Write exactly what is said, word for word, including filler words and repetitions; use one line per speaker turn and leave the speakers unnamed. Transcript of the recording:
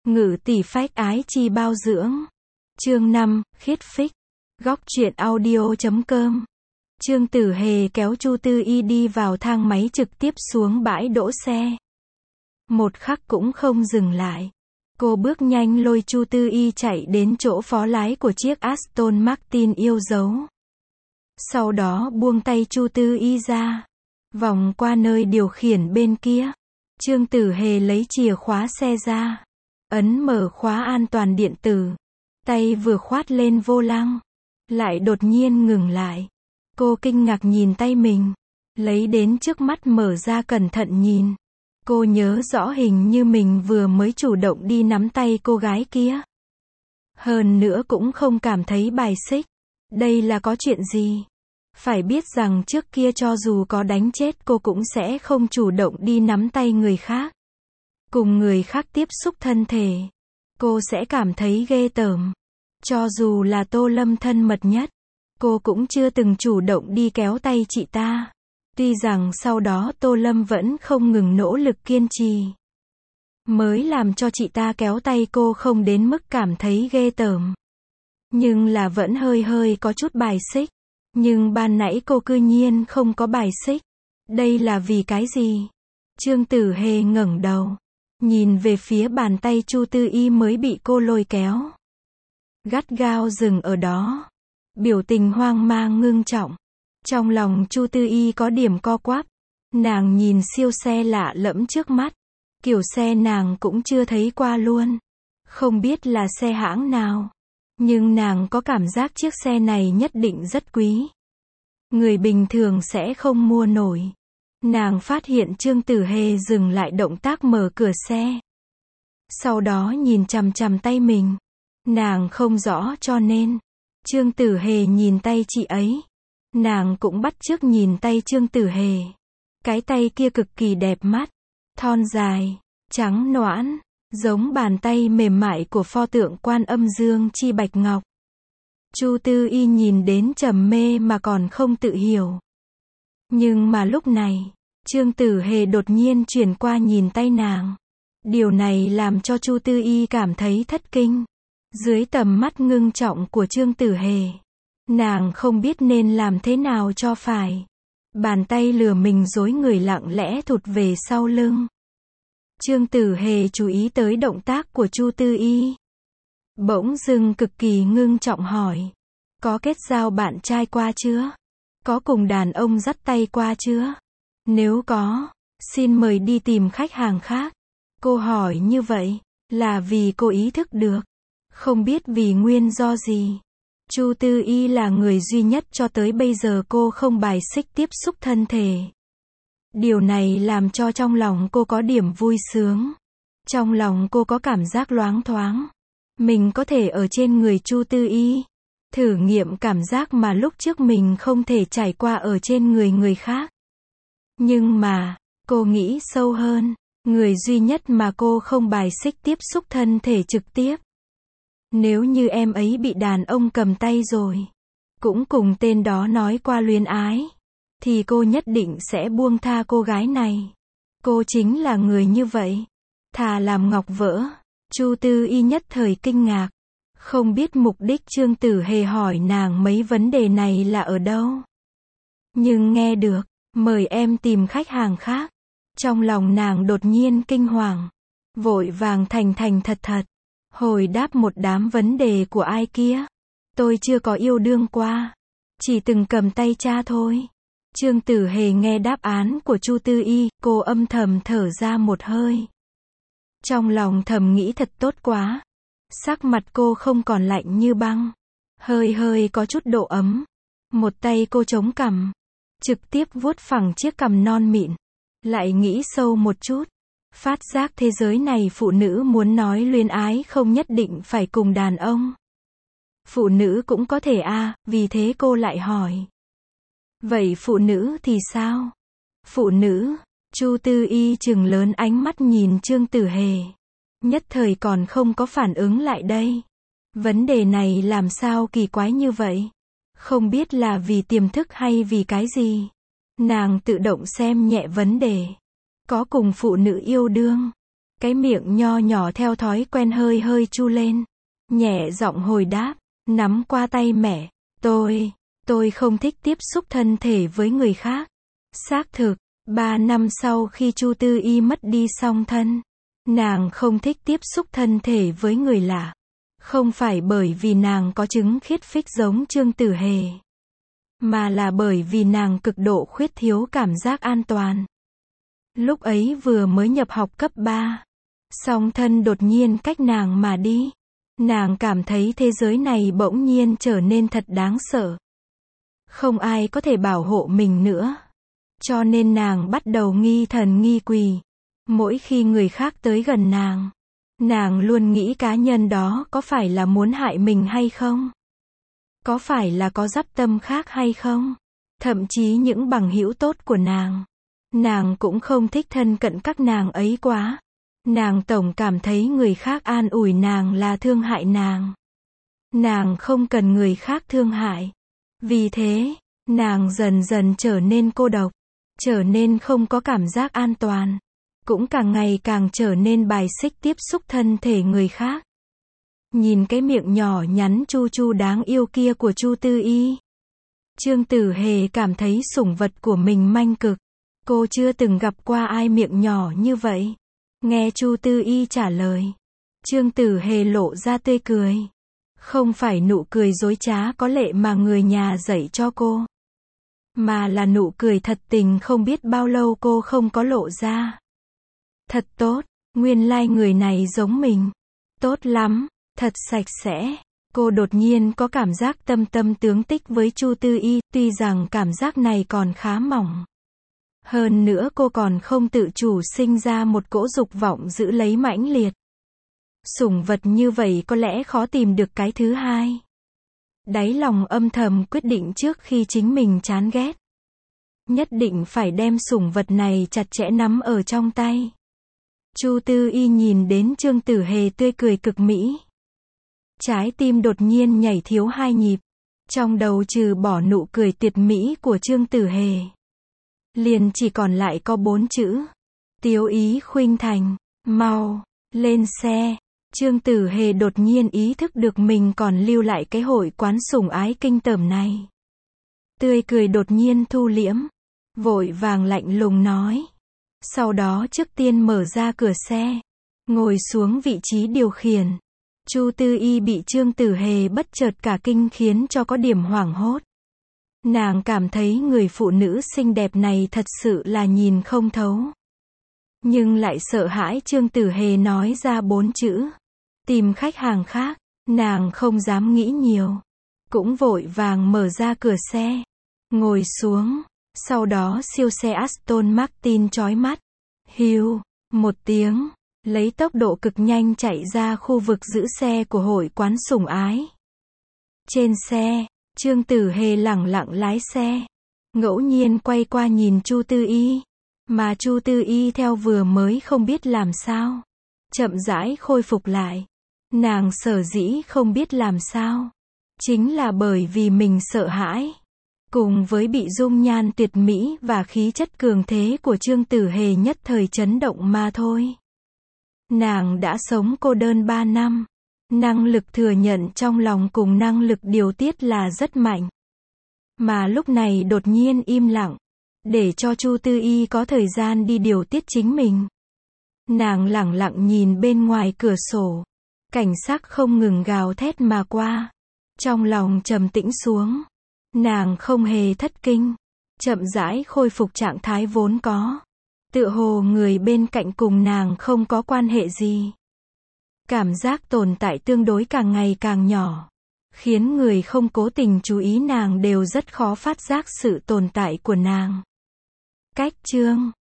Ngự tỷ phách ái chi bao dưỡng. Chương năm, khiết phích. Góc truyện audio chấm com. Trương Tử Hề kéo Chu Tư Y đi vào thang máy trực tiếp xuống bãi đỗ xe. Một khắc cũng không dừng lại. Cô bước nhanh lôi Chu Tư Y chạy đến chỗ phó lái của chiếc Aston Martin yêu dấu. Sau đó buông tay Chu Tư Y ra. Vòng qua nơi điều khiển bên kia. Trương Tử Hề lấy chìa khóa xe ra. Ấn mở khóa an toàn điện tử. Tay vừa khoát lên vô lăng. Lại đột nhiên ngừng lại. Cô kinh ngạc nhìn tay mình. Lấy đến trước mắt mở ra cẩn thận nhìn. Cô nhớ rõ hình như mình vừa mới chủ động đi nắm tay cô gái kia. Hơn nữa cũng không cảm thấy bài xích. Đây là có chuyện gì? Phải biết rằng trước kia cho dù có đánh chết cô cũng sẽ không chủ động đi nắm tay người khác. Cùng người khác tiếp xúc thân thể. Cô sẽ cảm thấy ghê tởm. Cho dù là Tô Lâm thân mật nhất. Cô cũng chưa từng chủ động đi kéo tay chị ta. Tuy rằng sau đó Tô Lâm vẫn không ngừng nỗ lực kiên trì. Mới làm cho chị ta kéo tay cô không đến mức cảm thấy ghê tởm. Nhưng là vẫn hơi hơi có chút bài xích. Nhưng ban nãy cô cư nhiên không có bài xích. Đây là vì cái gì? Trương Tử Hề ngẩng đầu. Nhìn về phía bàn tay Chu Tư Y mới bị cô lôi kéo. Gắt gao dừng ở đó. Biểu tình hoang mang ngưng trọng. Trong lòng Chu Tư Y có điểm co quắp. Nàng nhìn siêu xe lạ lẫm trước mắt. Kiểu xe nàng cũng chưa thấy qua luôn. Không biết là xe hãng nào. Nhưng nàng có cảm giác chiếc xe này nhất định rất quý. Người bình thường sẽ không mua nổi. Nàng phát hiện Trương Tử Hề dừng lại động tác mở cửa xe. Sau đó nhìn chằm chằm tay mình. Nàng không rõ cho nên. Trương Tử Hề nhìn tay chị ấy. Nàng cũng bắt chước nhìn tay Trương Tử Hề. Cái tay kia cực kỳ đẹp mắt. Thon dài, trắng nõn, giống bàn tay mềm mại của pho tượng Quan Âm Dương Chi Bạch Ngọc. Chu Tư Y nhìn đến trầm mê mà còn không tự hiểu. Nhưng mà lúc này, Trương Tử Hề đột nhiên chuyển qua nhìn tay nàng. Điều này làm cho Chu Tư Y cảm thấy thất kinh. Dưới tầm mắt ngưng trọng của Trương Tử Hề, nàng không biết nên làm thế nào cho phải. Bàn tay lừa mình dối người lặng lẽ thụt về sau lưng. Trương Tử Hề chú ý tới động tác của Chu Tư Y. Bỗng dưng cực kỳ ngưng trọng hỏi. Có kết giao bạn trai qua chưa? Có cùng đàn ông dắt tay qua chưa? Nếu có, xin mời đi tìm khách hàng khác. Cô hỏi như vậy, là vì cô ý thức được. Không biết vì nguyên do gì. Chu Tư Y là người duy nhất cho tới bây giờ cô không bài xích tiếp xúc thân thể. Điều này làm cho trong lòng cô có điểm vui sướng. Trong lòng cô có cảm giác loáng thoáng. Mình có thể ở trên người Chu Tư Y. Thử nghiệm cảm giác mà lúc trước mình không thể trải qua ở trên người người khác. Nhưng mà, cô nghĩ sâu hơn. Người duy nhất mà cô không bài xích tiếp xúc thân thể trực tiếp. Nếu như em ấy bị đàn ông cầm tay rồi, cũng cùng tên đó nói qua luyến ái, thì cô nhất định sẽ buông tha cô gái này. Cô chính là người như vậy. Thà làm ngọc vỡ. Chu Tư Y nhất thời kinh ngạc. Không biết mục đích Trương Tử Hề hỏi nàng mấy vấn đề này là ở đâu. Nhưng nghe được, mời em tìm khách hàng khác. Trong lòng nàng đột nhiên kinh hoàng. Vội vàng thành thành thật thật. Hồi đáp một đám vấn đề của ai kia. Tôi chưa có yêu đương qua. Chỉ từng cầm tay cha thôi. Trương Tử Hề nghe đáp án của Chu Tư Y, cô âm thầm thở ra một hơi. Trong lòng thầm nghĩ thật tốt quá. Sắc mặt cô không còn lạnh như băng. Hơi hơi có chút độ ấm. Một tay cô chống cằm. Trực tiếp vuốt phẳng chiếc cằm non mịn. Lại nghĩ sâu một chút. Phát giác thế giới này phụ nữ muốn nói luyến ái không nhất định phải cùng đàn ông. Phụ nữ cũng có thể a, à, vì thế cô lại hỏi. Vậy phụ nữ thì sao? Phụ nữ, Chu Tư Y trừng lớn ánh mắt nhìn Trương Tử Hề. Nhất thời còn không có phản ứng lại đây. Vấn đề này làm sao kỳ quái như vậy? Không biết là vì tiềm thức hay vì cái gì? Nàng tự động xem nhẹ vấn đề. Có cùng phụ nữ yêu đương. Cái miệng nho nhỏ theo thói quen hơi hơi chu lên. Nhẹ giọng hồi đáp, nắm qua tay mẹ. Tôi, tôi không thích tiếp xúc thân thể với người khác. Xác thực, ba năm sau khi Chu Tư Y mất đi song thân, nàng không thích tiếp xúc thân thể với người lạ. Không phải bởi vì nàng có chứng khiết phích giống Trương Tử Hề, mà là bởi vì nàng cực độ khuyết thiếu cảm giác an toàn. Lúc ấy vừa mới nhập học cấp ba, song thân đột nhiên cách nàng mà đi. Nàng cảm thấy thế giới này bỗng nhiên trở nên thật đáng sợ. Không ai có thể bảo hộ mình nữa. Cho nên nàng bắt đầu nghi thần nghi quỷ. Mỗi khi người khác tới gần nàng, nàng luôn nghĩ cá nhân đó có phải là muốn hại mình hay không? Có phải là có dắp tâm khác hay không? Thậm chí những bằng hữu tốt của nàng, nàng cũng không thích thân cận các nàng ấy quá. Nàng tổng cảm thấy người khác an ủi nàng là thương hại nàng. Nàng không cần người khác thương hại. Vì thế, nàng dần dần trở nên cô độc, trở nên không có cảm giác an toàn, cũng càng ngày càng trở nên bài xích tiếp xúc thân thể người khác. Nhìn cái miệng nhỏ nhắn chu chu đáng yêu kia của Chu Tư Y, Trương Tử Hề cảm thấy sủng vật của mình manh cực. Cô chưa từng gặp qua ai miệng nhỏ như vậy. Nghe Chu Tư Y trả lời, Trương Tử Hề lộ ra tươi cười. Không phải nụ cười dối trá có lệ mà người nhà dạy cho cô, mà là nụ cười thật tình không biết bao lâu cô không có lộ ra. Thật tốt, nguyên lai người này giống mình. Tốt lắm, thật sạch sẽ. Cô đột nhiên có cảm giác tâm tâm tướng tích với Chu Tư Y, tuy rằng cảm giác này còn khá mỏng. Hơn nữa cô còn không tự chủ sinh ra một cỗ dục vọng giữ lấy mãnh liệt. Sủng vật như vậy có lẽ khó tìm được cái thứ hai. Đáy lòng âm thầm quyết định trước khi chính mình chán ghét, nhất định phải đem sủng vật này chặt chẽ nắm ở trong tay. Chu Tư Y nhìn đến Trương Tử Hề tươi cười cực mỹ. Trái tim đột nhiên nhảy thiếu hai nhịp. Trong đầu trừ bỏ nụ cười tuyệt mỹ của Trương Tử Hề, liền chỉ còn lại có bốn chữ. Tiếu ý khuynh thành, mau, lên xe. Trương Tử Hề đột nhiên ý thức được mình còn lưu lại cái hội quán sủng ái kinh tởm này. Tươi cười đột nhiên thu liễm, vội vàng lạnh lùng nói. Sau đó trước tiên mở ra cửa xe, ngồi xuống vị trí điều khiển. Chu Tư Y bị Trương Tử Hề bất chợt cả kinh khiến cho có điểm hoảng hốt. Nàng cảm thấy người phụ nữ xinh đẹp này thật sự là nhìn không thấu. Nhưng lại sợ hãi Trương Tử Hề nói ra bốn chữ. Tìm khách hàng khác, nàng không dám nghĩ nhiều. Cũng vội vàng mở ra cửa xe, ngồi xuống. Sau đó siêu xe Aston Martin chói mắt. Hiu, một tiếng, lấy tốc độ cực nhanh chạy ra khu vực giữ xe của hội quán sủng ái. Trên xe, Trương Tử Hề lẳng lặng lái xe, ngẫu nhiên quay qua nhìn Chu Tư Y, mà Chu Tư Y theo vừa mới không biết làm sao, chậm rãi khôi phục lại. Nàng sở dĩ không biết làm sao, chính là bởi vì mình sợ hãi, cùng với bị dung nhan tuyệt mỹ và khí chất cường thế của Trương Tử Hề nhất thời chấn động mà thôi. Nàng đã sống cô đơn ba năm. Năng lực thừa nhận trong lòng cùng năng lực điều tiết là rất mạnh. Mà lúc này đột nhiên im lặng, để cho Chu Tư Y có thời gian đi điều tiết chính mình. Nàng lẳng lặng nhìn bên ngoài cửa sổ, cảnh sắc không ngừng gào thét mà qua. Trong lòng trầm tĩnh xuống, nàng không hề thất kinh, chậm rãi khôi phục trạng thái vốn có. Tựa hồ người bên cạnh cùng nàng không có quan hệ gì. Cảm giác tồn tại tương đối càng ngày càng nhỏ, khiến người không cố tình chú ý nàng đều rất khó phát giác sự tồn tại của nàng. Cách chương